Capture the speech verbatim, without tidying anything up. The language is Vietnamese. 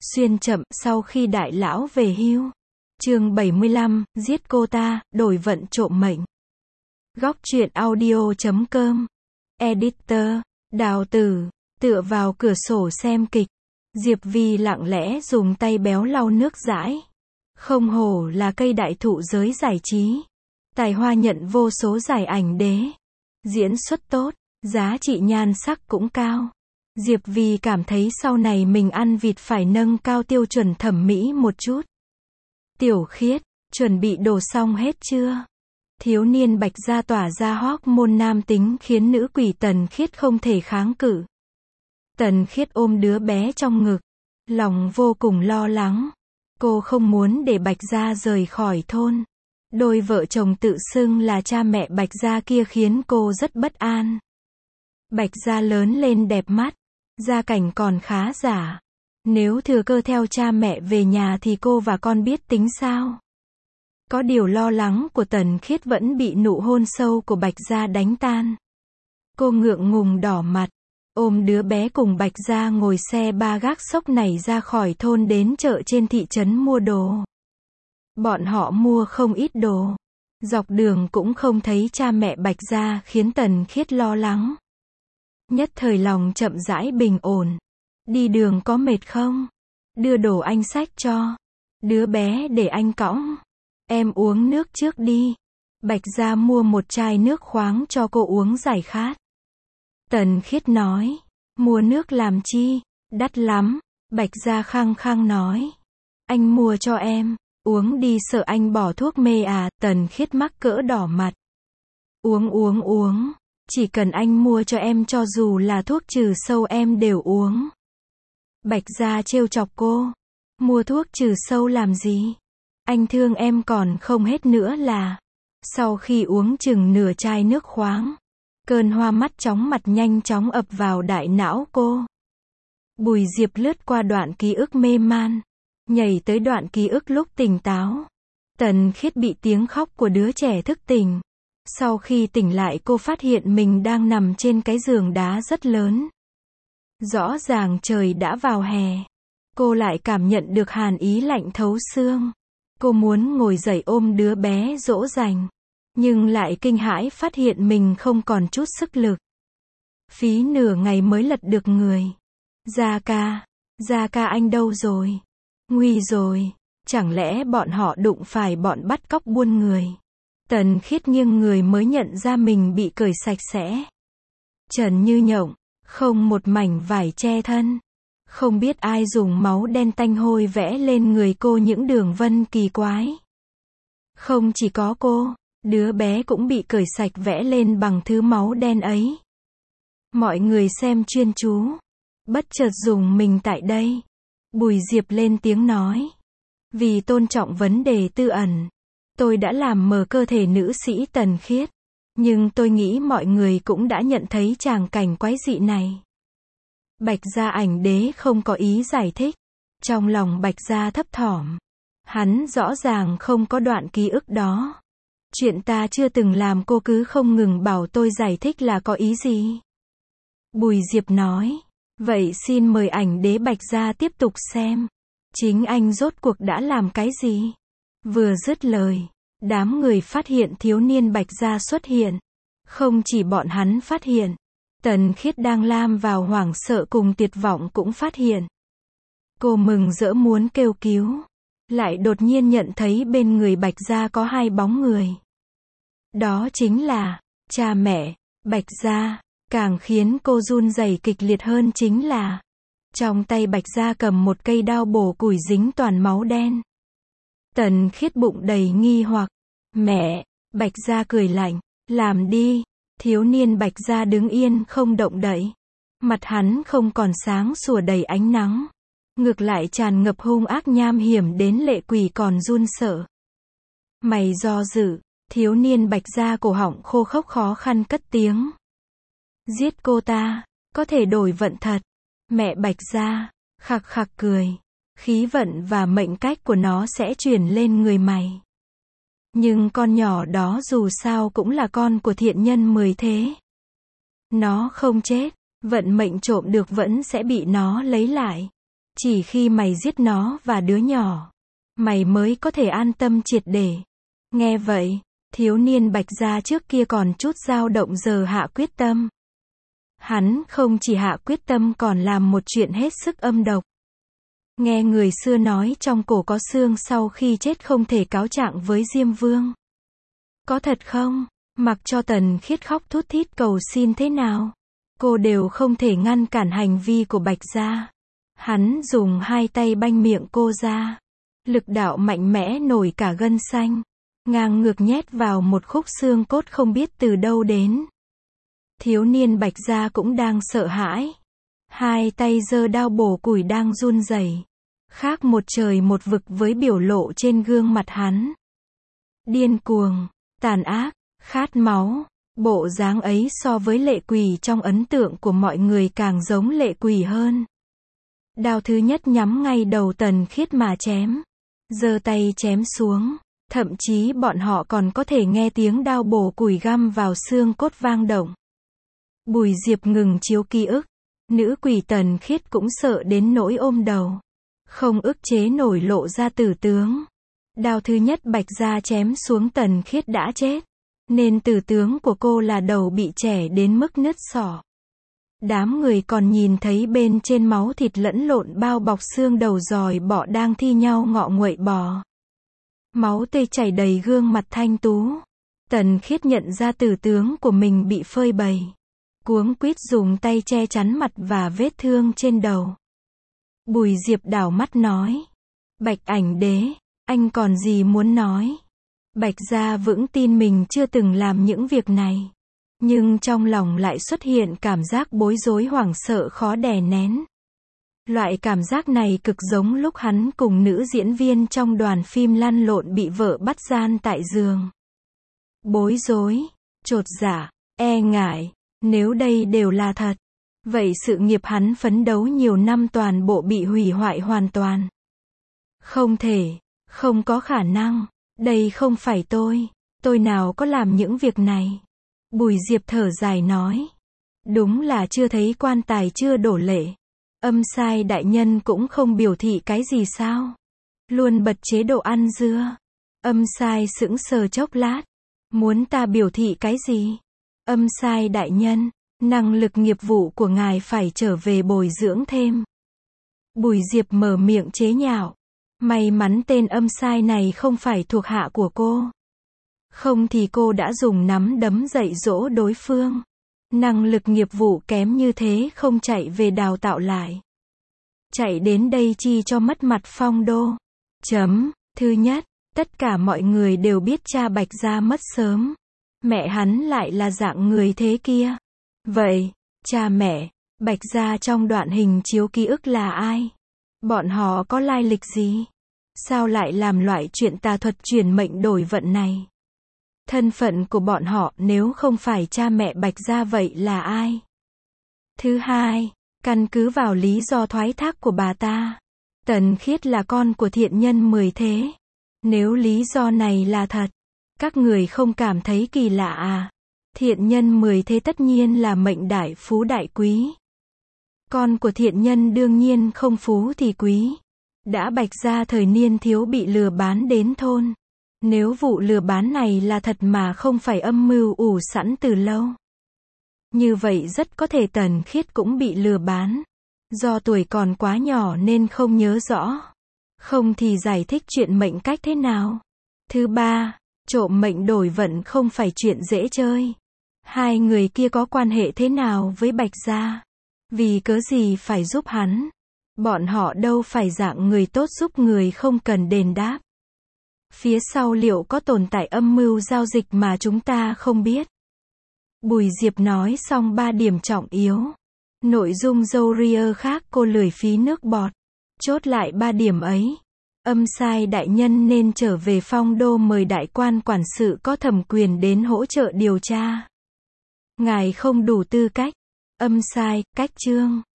Xuyên chậm, sau khi đại lão về hưu. Chương bảy mươi lăm, giết cô ta, đổi vận trộm mệnh. Góc truyện audio chấm com. Editor, Đào Tử, tựa vào cửa sổ xem kịch. Diệp Vi lặng lẽ dùng tay béo lau nước dãi. Không hổ là cây đại thụ giới giải trí. Tài hoa nhận vô số giải ảnh đế. Diễn xuất tốt, giá trị nhan sắc cũng cao. Diệp Vi cảm thấy sau này mình ăn vịt phải nâng cao tiêu chuẩn thẩm mỹ một chút. Tiểu Khiết, chuẩn bị đồ xong hết chưa? Thiếu niên Bạch Gia tỏa ra hormone nam tính khiến nữ quỷ Tần Khiết không thể kháng cự. Tần Khiết ôm đứa bé trong ngực, lòng vô cùng lo lắng. Cô không muốn để Bạch Gia rời khỏi thôn. Đôi vợ chồng tự xưng là cha mẹ Bạch Gia kia khiến cô rất bất an. Bạch Gia lớn lên đẹp mắt, gia cảnh còn khá giả. Nếu thừa cơ theo cha mẹ về nhà thì cô và con biết tính sao? Có điều lo lắng của Tần Khiết vẫn bị nụ hôn sâu của Bạch Gia đánh tan. Cô ngượng ngùng đỏ mặt, ôm đứa bé cùng Bạch Gia ngồi xe ba gác xốc này ra khỏi thôn đến chợ trên thị trấn mua đồ. Bọn họ mua không ít đồ. Dọc đường cũng không thấy cha mẹ Bạch Gia khiến Tần Khiết lo lắng. Nhất thời lòng chậm rãi bình ổn. Đi đường có mệt không? Đưa đồ anh xách cho. Đứa bé để anh cõng. Em uống nước trước đi. Bạch Gia mua một chai nước khoáng cho cô uống giải khát. Tần Khiết nói. Mua nước làm chi? Đắt lắm. Bạch Gia khăng khăng nói. Anh mua cho em. Uống đi sợ anh bỏ thuốc mê à? Tần Khiết mắc cỡ đỏ mặt. Uống uống uống. Chỉ cần anh mua cho em cho dù là thuốc trừ sâu em đều uống. Bạch Gia trêu chọc cô. Mua thuốc trừ sâu làm gì? Anh thương em còn không hết nữa là. Sau khi uống chừng nửa chai nước khoáng, cơn hoa mắt chóng mặt nhanh chóng ập vào đại não cô. Bùi Diệp lướt qua đoạn ký ức mê man, nhảy tới đoạn ký ức lúc tỉnh táo. Tần Khiết bị tiếng khóc của đứa trẻ thức tỉnh. Sau khi tỉnh lại cô phát hiện mình đang nằm trên cái giường đá rất lớn. Rõ ràng trời đã vào hè. Cô lại cảm nhận được hàn ý lạnh thấu xương. Cô muốn ngồi dậy ôm đứa bé dỗ dành. Nhưng lại kinh hãi phát hiện mình không còn chút sức lực. Phí nửa ngày mới lật được người. Gia ca, Gia ca anh đâu rồi? Nguy rồi, chẳng lẽ bọn họ đụng phải bọn bắt cóc buôn người? Tần Khiết nghiêng người mới nhận ra mình bị cởi sạch sẽ. Trần như nhộng, không một mảnh vải che thân. Không biết ai dùng máu đen tanh hôi vẽ lên người cô những đường vân kỳ quái. Không chỉ có cô, đứa bé cũng bị cởi sạch vẽ lên bằng thứ máu đen ấy. Mọi người xem chuyên chú. Bất chợt dùng mình tại đây. Bùi Diệp lên tiếng nói. Vì tôn trọng vấn đề tư ẩn, tôi đã làm mờ cơ thể nữ sĩ Tần Khiết. Nhưng tôi nghĩ mọi người cũng đã nhận thấy tràng cảnh quái dị này. Bạch Gia ảnh đế không có ý giải thích. Trong lòng Bạch Gia thấp thỏm. Hắn rõ ràng không có đoạn ký ức đó. Chuyện ta chưa từng làm cô cứ không ngừng bảo tôi giải thích là có ý gì? Bùi Diệp nói. Vậy xin mời ảnh đế Bạch Gia tiếp tục xem. Chính anh rốt cuộc đã làm cái gì? Vừa dứt lời, đám người phát hiện thiếu niên Bạch Gia xuất hiện. Không chỉ bọn hắn phát hiện, Tần Khiết đang lam vào hoảng sợ cùng tuyệt vọng cũng phát hiện. Cô mừng rỡ muốn kêu cứu, lại đột nhiên nhận thấy bên người Bạch Gia có hai bóng người. Đó chính là cha mẹ Bạch Gia. Càng khiến cô run rẩy kịch liệt hơn chính là trong tay Bạch Gia cầm một cây đao bổ củi dính toàn máu đen. Tần Khiết bụng đầy nghi hoặc. Mẹ, Bạch Gia cười lạnh. Làm đi. Thiếu niên Bạch Gia đứng yên không động đậy. Mặt hắn không còn sáng sủa đầy ánh nắng. Ngược lại tràn ngập hung ác nham hiểm đến lệ quỷ còn run sợ. Mày do dự. Thiếu niên Bạch Gia cổ họng khô khốc khó khăn cất tiếng. Giết cô ta, có thể đổi vận thật. Mẹ Bạch Gia, khặc khặc cười. Khí vận và mệnh cách của nó sẽ chuyển lên người mày. Nhưng con nhỏ đó dù sao cũng là con của thiện nhân mười thế. Nó không chết, vận mệnh trộm được vẫn sẽ bị nó lấy lại. Chỉ khi mày giết nó và đứa nhỏ, mày mới có thể an tâm triệt để. Nghe vậy, thiếu niên Bạch Gia trước kia còn chút dao động giờ hạ quyết tâm. Hắn không chỉ hạ quyết tâm còn làm một chuyện hết sức âm độc. Nghe người xưa nói trong cổ có xương sau khi chết không thể cáo trạng với Diêm Vương. Có thật không? Mặc cho Tần Khiết khóc thút thít cầu xin thế nào, cô đều không thể ngăn cản hành vi của Bạch Gia. Hắn dùng hai tay banh miệng cô ra. Lực đạo mạnh mẽ nổi cả gân xanh. Ngang ngược nhét vào một khúc xương cốt không biết từ đâu đến. Thiếu niên Bạch Gia cũng đang sợ hãi. Hai tay giơ đao bổ củi đang run rẩy. Khác một trời một vực với biểu lộ trên gương mặt hắn. Điên cuồng, tàn ác, khát máu. Bộ dáng ấy so với Lệ Quỳ trong ấn tượng của mọi người càng giống Lệ Quỳ hơn. Đao thứ nhất nhắm ngay đầu Tần Khiết mà chém. Giơ tay chém xuống. Thậm chí bọn họ còn có thể nghe tiếng đao bổ củi găm vào xương cốt vang động. Bùi Diệp ngừng chiếu ký ức. Nữ quỷ Tần Khiết cũng sợ đến nỗi ôm đầu. Không ức chế nổi lộ ra tử tướng. Đao thứ nhất Bạch Gia chém xuống Tần Khiết đã chết. Nên tử tướng của cô là đầu bị chẻ đến mức nứt xỏ. Đám người còn nhìn thấy bên trên máu thịt lẫn lộn bao bọc xương đầu giòi bọ đang thi nhau ngọ nguậy bò. Máu tươi chảy đầy gương mặt thanh tú. Tần Khiết nhận ra tử tướng của mình bị phơi bày. Cuống quýt dùng tay che chắn mặt và vết thương trên đầu. Bùi Diệp đảo mắt nói. Bạch Ảnh Đế, anh còn gì muốn nói? Bạch Gia vững tin mình chưa từng làm những việc này. Nhưng trong lòng lại xuất hiện cảm giác bối rối hoảng sợ khó đè nén. Loại cảm giác này cực giống lúc hắn cùng nữ diễn viên trong đoàn phim lăn lộn bị vợ bắt gian tại giường. Bối rối, chột dạ, e ngại, nếu đây đều là thật, vậy sự nghiệp hắn phấn đấu nhiều năm toàn bộ bị hủy hoại hoàn toàn. Không thể, không có khả năng, đây không phải tôi, tôi nào có làm những việc này. Bùi Diệp thở dài nói. Đúng là chưa thấy quan tài chưa đổ lệ. Âm Sai đại nhân cũng không biểu thị cái gì sao? Luôn bật chế độ ăn dưa. Âm Sai sững sờ chốc lát. Muốn ta biểu thị cái gì? Âm Sai đại nhân, năng lực nghiệp vụ của ngài phải trở về bồi dưỡng thêm. Bùi Diệp mở miệng chế nhạo. May mắn tên Âm Sai này không phải thuộc hạ của cô. Không thì cô đã dùng nắm đấm dạy dỗ đối phương. Năng lực nghiệp vụ kém như thế không chạy về đào tạo lại. Chạy đến đây chi cho mất mặt Phong Đô. Chấm. Thứ nhất, tất cả mọi người đều biết cha Bạch Gia mất sớm. Mẹ hắn lại là dạng người thế kia. Vậy, cha mẹ, Bạch Gia trong đoạn hình chiếu ký ức là ai? Bọn họ có lai lịch gì? Sao lại làm loại chuyện tà thuật chuyển mệnh đổi vận này? Thân phận của bọn họ nếu không phải cha mẹ Bạch Gia vậy là ai? Thứ hai, căn cứ vào lý do thoái thác của bà ta, Tần Khiết là con của thiện nhân mười thế. Nếu lý do này là thật, các người không cảm thấy kỳ lạ à? Thiện nhân mười thế tất nhiên là mệnh đại phú đại quý. Con của thiện nhân đương nhiên không phú thì quý. Đã Bạch Gia thời niên thiếu bị lừa bán đến thôn. Nếu vụ lừa bán này là thật mà không phải âm mưu ủ sẵn từ lâu, như vậy rất có thể Tần Khiết cũng bị lừa bán. Do tuổi còn quá nhỏ nên không nhớ rõ. Không thì giải thích chuyện mệnh cách thế nào? Thứ ba, trộm mệnh đổi vận không phải chuyện dễ chơi. Hai người kia có quan hệ thế nào với Bạch Gia? Vì cớ gì phải giúp hắn? Bọn họ đâu phải dạng người tốt giúp người không cần đền đáp. Phía sau liệu có tồn tại âm mưu giao dịch mà chúng ta không biết? Bùi Diệp nói xong ba điểm trọng yếu. Nội dung dâu ria khác cô lười phí nước bọt. Chốt lại ba điểm ấy. Âm Sai đại nhân nên trở về Phong Đô mời đại quan quản sự có thẩm quyền đến hỗ trợ điều tra. Ngài không đủ tư cách. Âm Sai, cách chương.